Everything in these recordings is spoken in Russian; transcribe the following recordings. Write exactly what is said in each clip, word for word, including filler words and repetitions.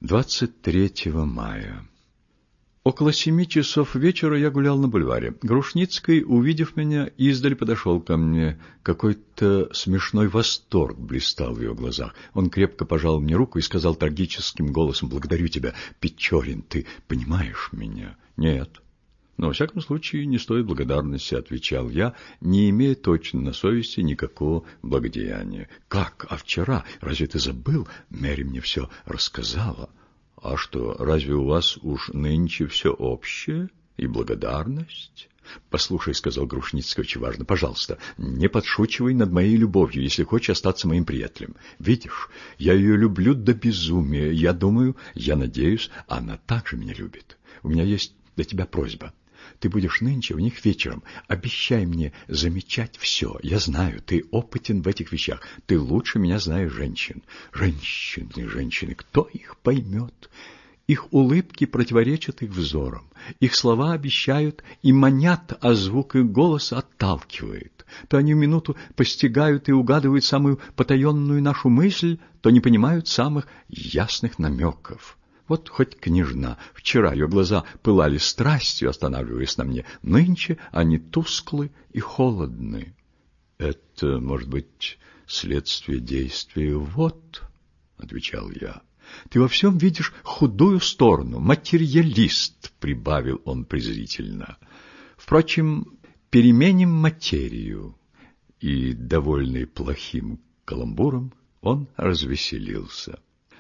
двадцать третьего мая. Около семи часов вечера я гулял на бульваре. Грушницкий, увидев меня, издали подошел ко мне. Какой-то смешной восторг блистал в его глазах. Он крепко пожал мне руку и сказал трагическим голосом: «Благодарю тебя, Печорин, ты понимаешь меня?» «Нет». «Но, во всяком случае, не стоит благодарности», — отвечал я, не имея точно на совести никакого благодеяния. «Как? А вчера? Разве ты забыл? Мэри мне все рассказала». «А что, разве у вас уж нынче все общее и благодарность?» «Послушай», — сказал Грушницкий очень важно, — «пожалуйста, не подшучивай над моей любовью, если хочешь остаться моим приятелем. Видишь, я ее люблю до безумия. Я думаю, я надеюсь, она также меня любит. У меня есть для тебя просьба. Ты будешь нынче у них вечером. Обещай мне замечать все. Я знаю, ты опытен в этих вещах. Ты лучше меня знаешь женщин. Женщины, женщины, кто их поймет? Их улыбки противоречат их взорам. Их слова обещают и манят, а звук их голоса отталкивает. То они в минуту постигают и угадывают самую потаенную нашу мысль, то не понимают самых ясных намеков. Вот хоть княжна, вчера ее глаза пылали страстью, останавливаясь на мне, нынче они тусклы и холодны. Это, может быть, следствие действия «вот», — отвечал я. Ты во всем видишь худую сторону, материалист, — прибавил он презрительно. Впрочем, переменим материю. И, довольный плохим каламбуром, он развеселился.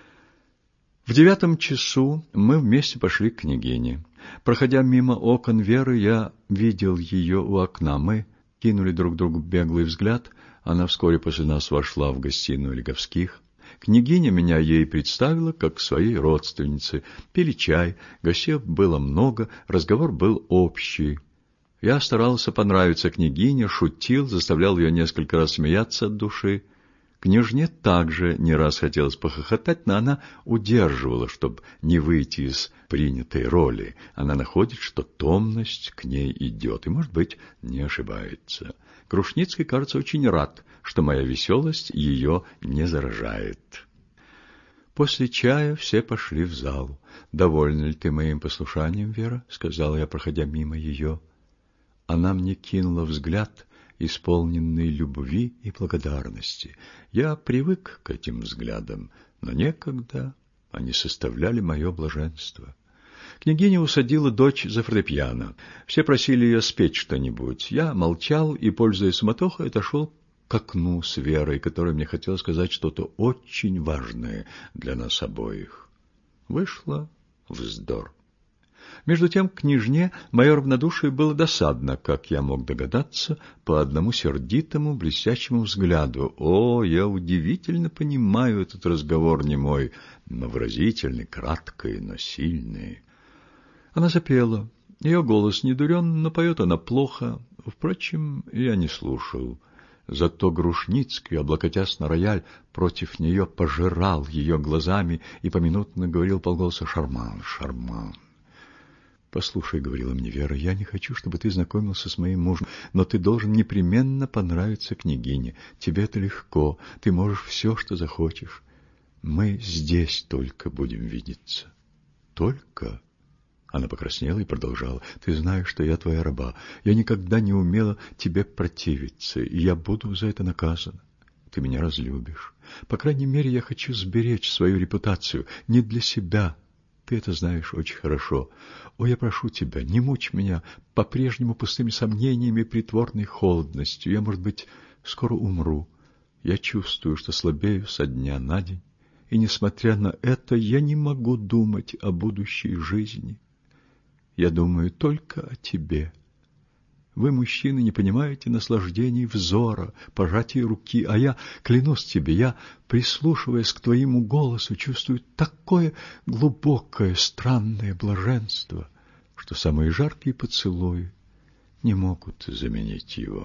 В девятом часу мы вместе пошли к княгине. Проходя мимо окон Веры, я видел ее у окна. Мы кинули друг другу беглый взгляд. Она вскоре после нас вошла в гостиную Лиговских. Княгиня меня ей представила как своей родственнице. Пили чай, гостей было много, разговор был общий. Я старался понравиться княгине, шутил, заставлял ее несколько раз смеяться от души. Княжне также не раз хотелось похохотать, но она удерживала, чтобы не выйти из принятой роли. Она находит, что томность к ней идет, и, может быть, не ошибается. Грушницкий, кажется, очень рад, что моя веселость ее не заражает. После чая все пошли в зал. «Довольна ли ты моим послушанием, Вера?» — сказала я, проходя мимо ее. Она мне кинула взгляд, исполненный любви и благодарности. Я привык к этим взглядам, но некогда они составляли мое блаженство. Княгиня усадила дочь за фортепиано. Все просили ее спеть что-нибудь. Я молчал и, пользуясь суматохой, отошел к окну с Верой, которой мне хотелось сказать что-то очень важное для нас обоих. Вышло вздор. Между тем к княжне мое равнодушие было досадно, как я мог догадаться, по одному сердитому, блестящему взгляду. О, я удивительно понимаю этот разговор не мой, но выразительный, краткий, но сильный. Она запела. Ее голос не дурен, но поет она плохо. Впрочем, я не слушал. Зато Грушницкий, облокотясь на рояль, против нее пожирал ее глазами и поминутно говорил полголоса: «Шарман, шарман». «Послушай, — говорила мне Вера, — я не хочу, чтобы ты знакомился с моим мужем, но ты должен непременно понравиться княгине. Тебе это легко, ты можешь все, что захочешь. Мы здесь только будем видеться». «Только?» Она покраснела и продолжала: «Ты знаешь, что я твоя раба. Я никогда не умела тебе противиться, и я буду за это наказана. Ты меня разлюбишь. По крайней мере, я хочу сберечь свою репутацию не для себя. Ты это знаешь очень хорошо. О, я прошу тебя, не мучь меня по-прежнему пустыми сомнениями и притворной холодностью. Я, может быть, скоро умру. Я чувствую, что слабею со дня на день, и, несмотря на это, я не могу думать о будущей жизни. Я думаю только о тебе. Вы, мужчины, не понимаете наслаждений взора, пожатия руки, а я, клянусь тебе, я, прислушиваясь к твоему голосу, чувствую такое глубокое, странное блаженство, что самые жаркие поцелуи не могут заменить его».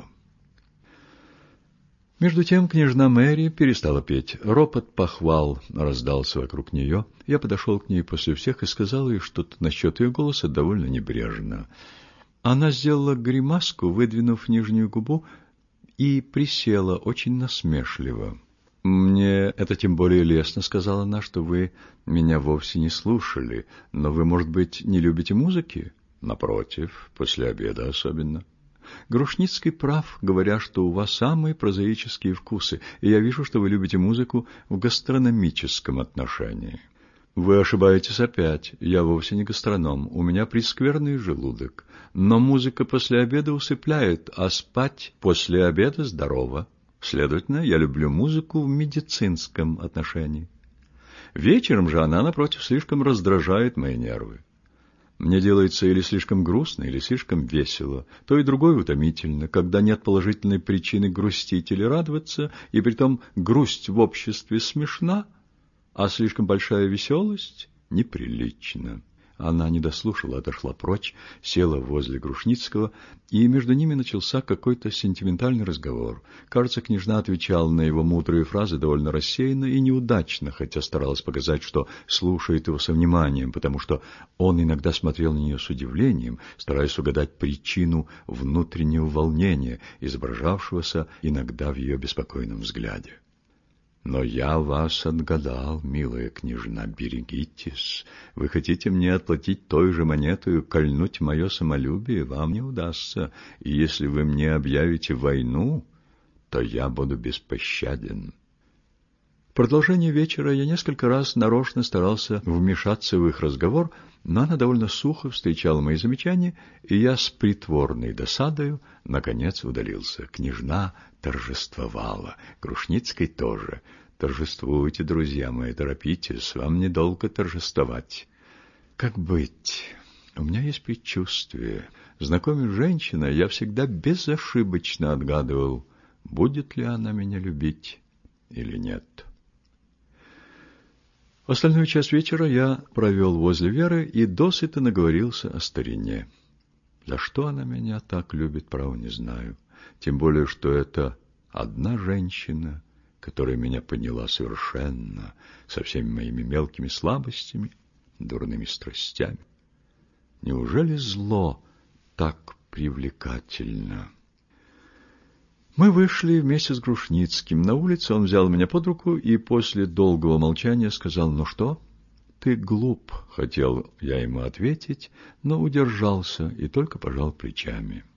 Между тем княжна Мэри перестала петь. Ропот похвал раздался вокруг нее. Я подошел к ней после всех и сказал ей что-то насчет ее голоса довольно небрежно. Она сделала гримаску, выдвинув нижнюю губу, и присела очень насмешливо. «Мне это тем более лестно, — сказала она, — что вы меня вовсе не слушали. Но вы, может быть, не любите музыки? Напротив, после обеда особенно. Грушницкий прав, говоря, что у вас самые прозаические вкусы, и я вижу, что вы любите музыку в гастрономическом отношении». «Вы ошибаетесь опять. Я вовсе не гастроном. У меня прескверный желудок. Но музыка после обеда усыпляет, а спать после обеда здорово. Следовательно, я люблю музыку в медицинском отношении. Вечером же она, напротив, слишком раздражает мои нервы. Мне делается или слишком грустно, или слишком весело. То и другое утомительно, когда нет положительной причины грустить или радоваться, и притом грусть в обществе смешна, а слишком большая веселость неприлична». Она не дослушала, отошла прочь, села возле Грушницкого, и между ними начался какой-то сентиментальный разговор. Кажется, княжна отвечала на его мудрые фразы довольно рассеянно и неудачно, хотя старалась показать, что слушает его со вниманием, потому что он иногда смотрел на нее с удивлением, стараясь угадать причину внутреннего волнения, изображавшегося иногда в ее беспокойном взгляде. «Но я вас отгадал, милая княжна, берегитесь. Вы хотите мне отплатить той же монетой, кольнуть мое самолюбие, вам не удастся. И если вы мне объявите войну, то я буду беспощаден». В продолжение вечера я несколько раз нарочно старался вмешаться в их разговор, но она довольно сухо встречала мои замечания, и я с притворной досадою, наконец, удалился. Княжна торжествовала, Грушницкий тоже. «Торжествуйте, друзья мои, торопитесь, вам недолго торжествовать». «Как быть? У меня есть предчувствие. Знакомясь с женщиной, я всегда безошибочно отгадывал, будет ли она меня любить или нет». Остальную часть вечера я провел возле Веры и досыта наговорился о старине. За что она меня так любит, право не знаю. Тем более, что это одна женщина, которая меня поняла совершенно, со всеми моими мелкими слабостями, дурными страстями. Неужели зло так привлекательно? Мы вышли вместе с Грушницким. На улице он взял меня под руку и после долгого молчания сказал: «Ну что, ты глуп», — хотел я ему ответить, но удержался и только пожал плечами.